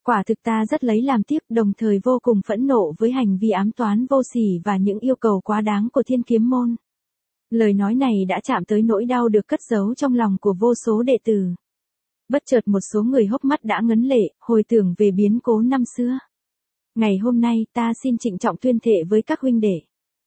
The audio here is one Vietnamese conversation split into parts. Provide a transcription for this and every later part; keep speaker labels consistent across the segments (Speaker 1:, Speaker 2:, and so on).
Speaker 1: Quả thực ta rất lấy làm tiếc, đồng thời vô cùng phẫn nộ với hành vi ám toán vô sỉ và những yêu cầu quá đáng của Thiên Kiếm môn. Lời nói này đã chạm tới nỗi đau được cất giấu trong lòng của vô số đệ tử. Bất chợt một số người hốc mắt đã ngấn lệ, hồi tưởng về biến cố năm xưa. Ngày hôm nay ta xin trịnh trọng tuyên thệ với các huynh đệ.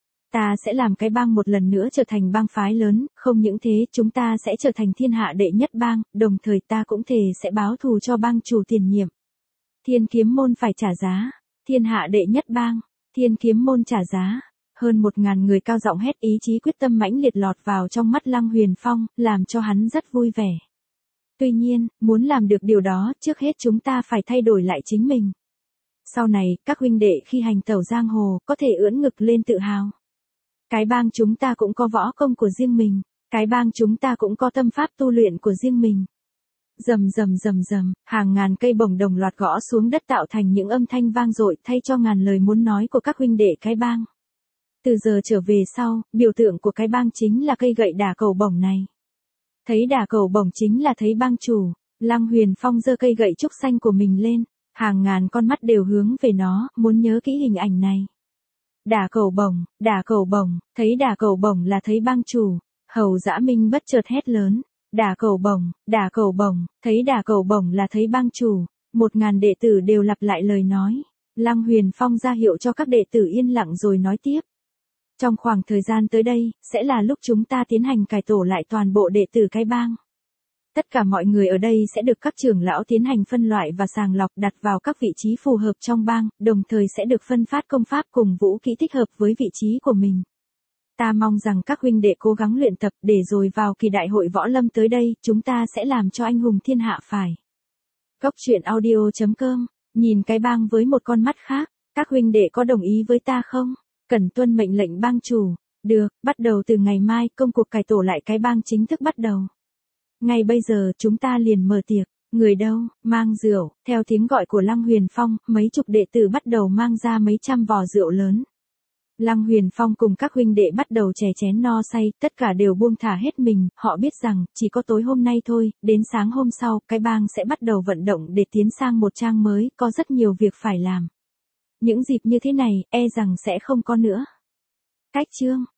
Speaker 1: Ta sẽ làm cái bang một lần nữa trở thành bang phái lớn, không những thế chúng ta sẽ trở thành thiên hạ đệ nhất bang, đồng thời ta cũng thề sẽ báo thù cho bang chủ tiền nhiệm. Thiên Kiếm môn phải trả giá. Thiên hạ đệ nhất bang, Thiên Kiếm môn trả giá. Hơn 1000 người cao giọng hét, ý chí quyết tâm mãnh liệt lọt vào trong mắt Lăng Huyền Phong, làm cho hắn rất vui vẻ. Tuy nhiên, muốn làm được điều đó, trước hết chúng ta phải thay đổi lại chính mình. Sau này, các huynh đệ khi hành tẩu giang hồ, có thể ưỡn ngực lên tự hào. Cái bang chúng ta cũng có võ công của riêng mình, cái bang chúng ta cũng có tâm pháp tu luyện của riêng mình. Rầm rầm rầm rầm, hàng ngàn cây bổng đồng loạt gõ xuống đất tạo thành những âm thanh vang dội thay cho ngàn lời muốn nói của các huynh đệ cái bang. Từ giờ trở về sau, biểu tượng của cái bang chính là cây gậy đả cầu bổng này. Thấy đả cầu bổng chính là thấy bang chủ, Lăng Huyền Phong giơ cây gậy trúc xanh của mình lên, hàng ngàn con mắt đều hướng về nó, muốn nhớ kỹ hình ảnh này. Đả cầu bổng, thấy đả cầu bổng là thấy bang chủ, Hầu Dã Minh bất chợt hét lớn, đả cầu bổng, thấy đả cầu bổng là thấy bang chủ, 1000 đệ tử đều lặp lại lời nói. Lăng Huyền Phong ra hiệu cho các đệ tử yên lặng rồi nói tiếp. Trong khoảng thời gian tới đây, sẽ là lúc chúng ta tiến hành cải tổ lại toàn bộ đệ tử cái bang. Tất cả mọi người ở đây sẽ được các trưởng lão tiến hành phân loại và sàng lọc đặt vào các vị trí phù hợp trong bang, đồng thời sẽ được phân phát công pháp cùng vũ kỹ thích hợp với vị trí của mình. Ta mong rằng các huynh đệ cố gắng luyện tập để rồi vào kỳ đại hội võ lâm tới đây, chúng ta sẽ làm cho anh hùng thiên hạ phải. Cốc truyện audio.com, nhìn cái bang với một con mắt khác, các huynh đệ có đồng ý với ta không? Cần tuân mệnh lệnh bang chủ. Được, bắt đầu từ ngày mai, công cuộc cải tổ lại cái bang chính thức bắt đầu. Ngay bây giờ chúng ta liền mở tiệc. Người đâu, mang rượu. Theo tiếng gọi của Lăng Huyền Phong, mấy chục đệ tử bắt đầu mang ra mấy trăm vò rượu lớn. Lăng Huyền Phong cùng các huynh đệ bắt đầu chè chén no say, tất cả đều buông thả hết mình, họ biết rằng, chỉ có tối hôm nay thôi, đến sáng hôm sau, cái bang sẽ bắt đầu vận động để tiến sang một trang mới, có rất nhiều việc phải làm. Những dịp như thế này, e rằng sẽ không có nữa. Cách chương